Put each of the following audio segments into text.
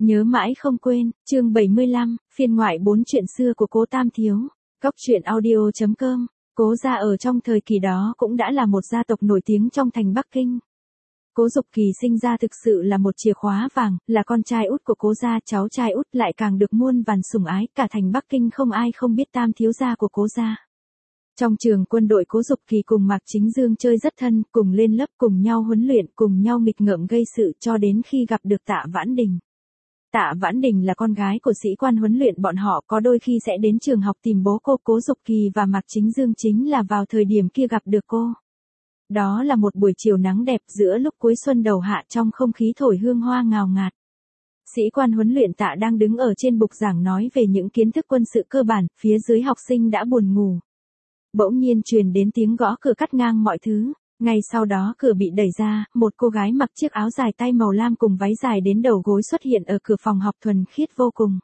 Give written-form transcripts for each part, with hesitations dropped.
Nhớ mãi không quên, chương 75, phiên ngoại 4 chuyện xưa của Cố Tam Thiếu. Góc truyện audio.com. Cố gia ở trong thời kỳ đó cũng đã là một gia tộc nổi tiếng trong thành Bắc Kinh. Cố Dục Kỳ sinh ra thực sự là một chìa khóa vàng, là con trai út của Cố gia, cháu trai út lại càng được muôn vàn sủng ái, cả thành Bắc Kinh không ai không biết Tam Thiếu gia của Cố gia. Trong trường quân đội, Cố Dục Kỳ cùng Mạc Chính Dương chơi rất thân, cùng lên lớp, cùng nhau huấn luyện, cùng nhau nghịch ngợm gây sự cho đến khi gặp được Tạ Vãn Đình. Tạ Vãn Đình là con gái của sĩ quan huấn luyện bọn họ, có đôi khi sẽ đến trường học tìm bố cô. Cố Dục Kỳ và Mạc Chính Dương chính là vào thời điểm kia gặp được cô. Đó là một buổi chiều nắng đẹp giữa lúc cuối xuân đầu hạ, trong không khí thổi hương hoa ngào ngạt. Sĩ quan huấn luyện Tạ đang đứng ở trên bục giảng nói về những kiến thức quân sự cơ bản, phía dưới học sinh đã buồn ngủ. Bỗng nhiên truyền đến tiếng gõ cửa cắt ngang mọi thứ. Ngay sau đó cửa bị đẩy ra, một cô gái mặc chiếc áo dài tay màu lam cùng váy dài đến đầu gối xuất hiện ở cửa phòng học, thuần khiết vô cùng.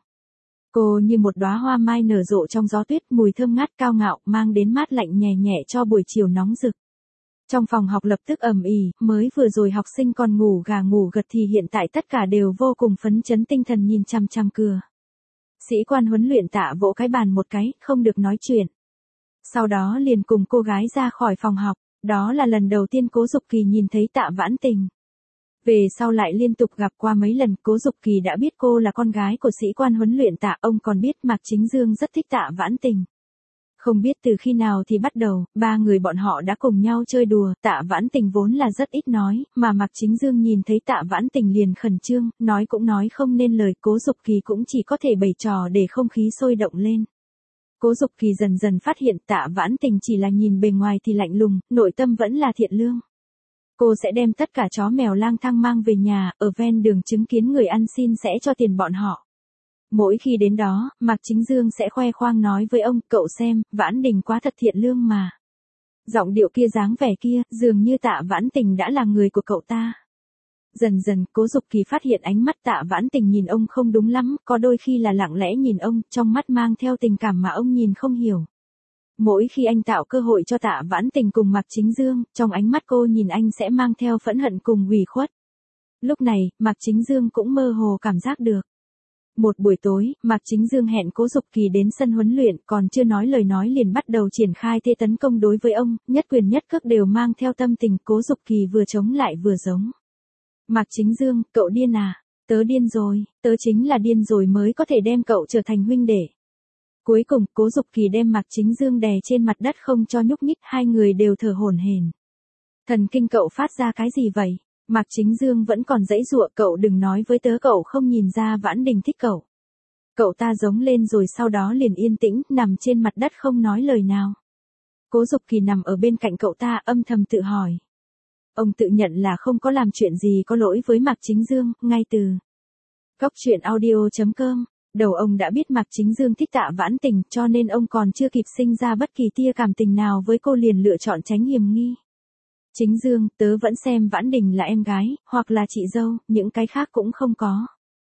Cô như một đóa hoa mai nở rộ trong gió tuyết, mùi thơm ngát cao ngạo, mang đến mát lạnh nhẹ nhẹ cho buổi chiều nóng rực. Trong phòng học lập tức ầm ĩ, mới vừa rồi học sinh còn ngủ gà ngủ gật thì hiện tại tất cả đều vô cùng phấn chấn tinh thần nhìn chằm chằm cửa. Sĩ quan huấn luyện Tạ vỗ cái bàn một cái, không được nói chuyện. Sau đó liền cùng cô gái ra khỏi phòng học. Đó là lần đầu tiên Cố Dục Kỳ nhìn thấy Tạ Vãn Tình. Về sau lại liên tục gặp qua mấy lần, Cố Dục Kỳ đã biết cô là con gái của sĩ quan huấn luyện Tạ. Ông còn biết Mạc Chính Dương rất thích Tạ Vãn Tình. Không biết từ khi nào thì bắt đầu, ba người bọn họ đã cùng nhau chơi đùa. Tạ Vãn Tình vốn là rất ít nói, mà Mạc Chính Dương nhìn thấy Tạ Vãn Tình liền khẩn trương, nói cũng nói không nên lời. Cố Dục Kỳ cũng chỉ có thể bày trò để không khí sôi động lên. Cố Dục Kỳ dần dần phát hiện Tạ Vãn Tình chỉ là nhìn bề ngoài thì lạnh lùng, nội tâm vẫn là thiện lương. Cô sẽ đem tất cả chó mèo lang thang mang về nhà, ở ven đường chứng kiến người ăn xin sẽ cho tiền bọn họ. Mỗi khi đến đó, Mạc Chính Dương sẽ khoe khoang nói với ông, cậu xem, Vãn Đình quá thật thiện lương mà. Giọng điệu kia dáng vẻ kia, dường như Tạ Vãn Tình đã là người của cậu ta. Dần dần, Cố Dục Kỳ phát hiện ánh mắt Tạ Vãn Tình nhìn ông không đúng lắm, có đôi khi là lặng lẽ nhìn ông, trong mắt mang theo tình cảm mà ông nhìn không hiểu. Mỗi khi anh tạo cơ hội cho Tạ Vãn Tình cùng Mạc Chính Dương, trong ánh mắt cô nhìn anh sẽ mang theo phẫn hận cùng ủy khuất. Lúc này, Mạc Chính Dương cũng mơ hồ cảm giác được. Một buổi tối, Mạc Chính Dương hẹn Cố Dục Kỳ đến sân huấn luyện, còn chưa nói lời nói liền bắt đầu triển khai thế tấn công đối với ông, nhất quyền nhất cước đều mang theo tâm tình. Cố Dục Kỳ vừa chống lại vừa giống. Mạc Chính Dương, cậu điên à? Tớ điên rồi, tớ chính là điên rồi mới có thể đem cậu trở thành huynh đệ. Cuối cùng, Cố Dục Kỳ đem Mạc Chính Dương đè trên mặt đất không cho nhúc nhích, hai người đều thở hổn hển. Thần kinh cậu phát ra cái gì vậy? Mạc Chính Dương vẫn còn giãy giụa, cậu đừng nói với tớ cậu không nhìn ra Vãn Đình thích cậu. Cậu ta giống lên rồi sau đó liền yên tĩnh, nằm trên mặt đất không nói lời nào. Cố Dục Kỳ nằm ở bên cạnh cậu ta âm thầm tự hỏi. Ông tự nhận là không có làm chuyện gì có lỗi với Mạc Chính Dương, ngay từ góc truyện audio.com, đầu ông đã biết Mạc Chính Dương thích Tạ Vãn Tình, cho nên ông còn chưa kịp sinh ra bất kỳ tia cảm tình nào với cô liền lựa chọn tránh hiểm nghi. Chính Dương, tớ vẫn xem Vãn Đình là em gái, hoặc là chị dâu, những cái khác cũng không có.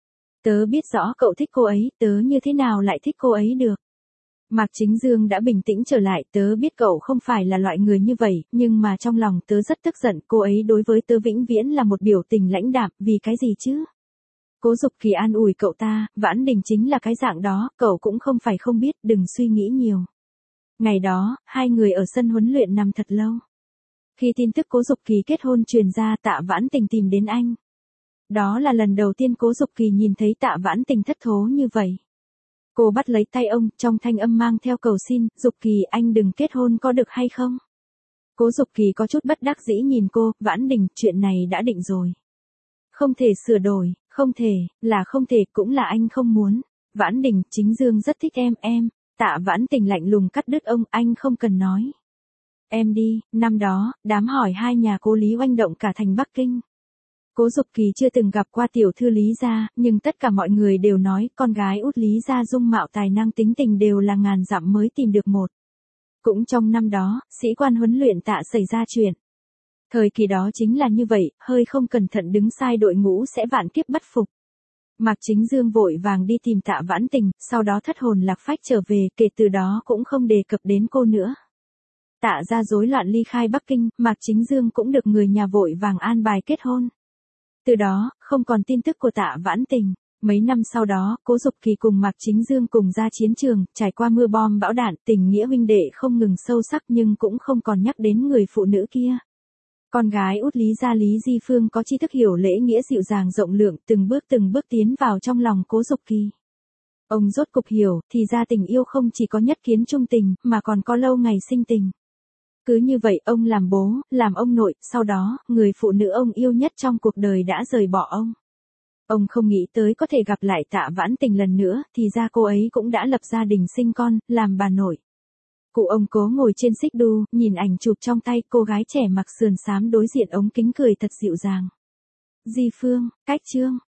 Tớ biết rõ cậu thích cô ấy, tớ như thế nào lại thích cô ấy được. Mạc Chính Dương đã bình tĩnh trở lại, tớ biết cậu không phải là loại người như vậy, nhưng mà trong lòng tớ rất tức giận, cô ấy đối với tớ vĩnh viễn là một biểu tình lãnh đạm, vì cái gì chứ? Cố Dục Kỳ an ủi cậu ta, Vãn Đình chính là cái dạng đó, cậu cũng không phải không biết, đừng suy nghĩ nhiều. Ngày đó, hai người ở sân huấn luyện nằm thật lâu. Khi tin tức Cố Dục Kỳ kết hôn truyền ra, Tạ Vãn Tình tìm đến anh. Đó là lần đầu tiên Cố Dục Kỳ nhìn thấy Tạ Vãn Tình thất thố như vậy. Cô bắt lấy tay ông, trong thanh âm mang theo cầu xin, Dục Kỳ anh đừng kết hôn có được hay không? Cố Dục Kỳ có chút bất đắc dĩ nhìn cô, Vãn Đình, chuyện này đã định rồi. Không thể sửa đổi, không thể, là không thể, cũng là anh không muốn. Vãn Đình, Chính Dương rất thích em. Tạ Vãn Tình lạnh lùng cắt đứt ông, anh không cần nói. Em đi, năm đó, đám hỏi hai nhà cô Lý oanh động cả thành Bắc Kinh. Cố Dục Kỳ chưa từng gặp qua tiểu thư Lý gia, nhưng tất cả mọi người đều nói con gái út Lý gia dung mạo tài năng tính tình đều là ngàn dặm mới tìm được một. Cũng trong năm đó, sĩ quan huấn luyện Tạ xảy ra chuyện. Thời kỳ đó chính là như vậy, hơi không cẩn thận đứng sai đội ngũ sẽ vạn kiếp bất phục. Mạc Chính Dương vội vàng đi tìm Tạ Vãn Tình, sau đó thất hồn lạc phách trở về, kể từ đó cũng không đề cập đến cô nữa. Tạ gia rối loạn ly khai Bắc Kinh, Mạc Chính Dương cũng được người nhà vội vàng an bài kết hôn. Từ đó, không còn tin tức của Tạ Vãn Tình. Mấy năm sau đó, Cố Dục Kỳ cùng Mạc Chính Dương cùng ra chiến trường, trải qua mưa bom bão đạn, tình nghĩa huynh đệ không ngừng sâu sắc nhưng cũng không còn nhắc đến người phụ nữ kia. Con gái út Lý gia Lý Di Phương có tri thức hiểu lễ nghĩa dịu dàng rộng lượng, từng bước tiến vào trong lòng Cố Dục Kỳ. Ông rốt cục hiểu, thì ra tình yêu không chỉ có nhất kiến trung tình, mà còn có lâu ngày sinh tình. Cứ như vậy ông làm bố, làm ông nội, sau đó, người phụ nữ ông yêu nhất trong cuộc đời đã rời bỏ ông. Ông không nghĩ tới có thể gặp lại Tạ Vãn Tình lần nữa, thì ra cô ấy cũng đã lập gia đình sinh con, làm bà nội. Cụ ông Cố ngồi trên xích đu, nhìn ảnh chụp trong tay, cô gái trẻ mặc sườn xám đối diện ống kính cười thật dịu dàng. Di Phương, cách Trương,